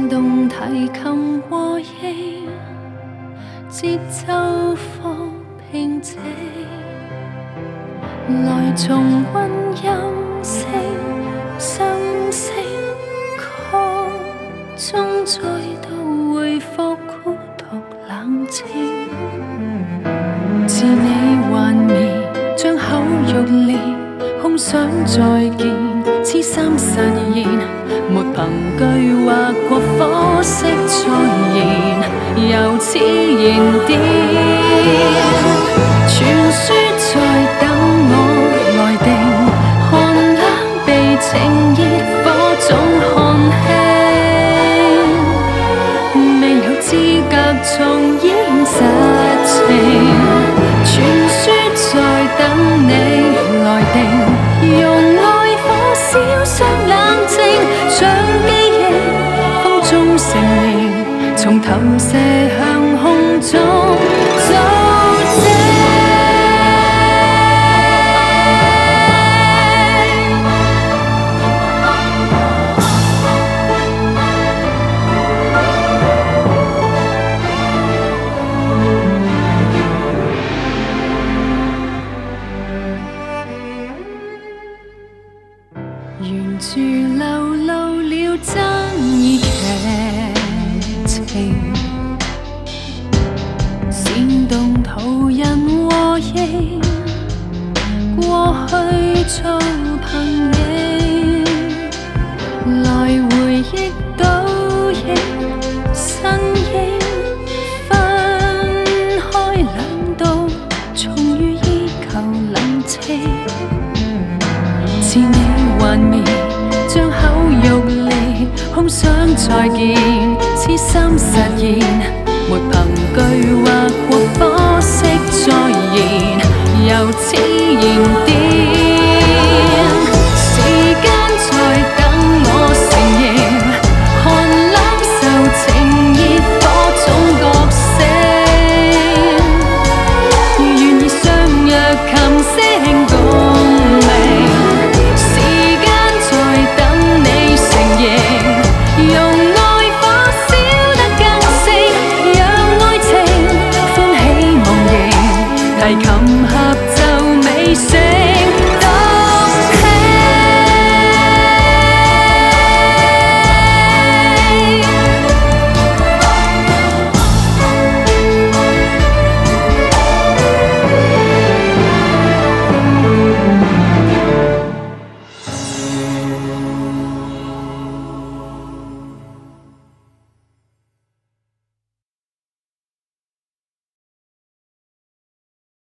煽动提琴和音，节奏放平静，来重温音声、心声，曲中再度回复孤独冷清。自你幻灭，将口欲裂，空想再见，痴心实现，没凭据划过火色再现，又似燃点。传说在等我来定，寒冷被情热火种看轻，未有资格重演实情。传说在等你来定，用爱火烧伤冷静，像记忆风中成形，从投射向空中造证。沿住流露了争议剧情，煽动途人和应，过去做朋影，来回忆倒影，身影分开两道，重遇依旧冷清。自你幻灭，将口欲裂，空想再见，痴心实现，没凭据划过火色再现，又似燃点。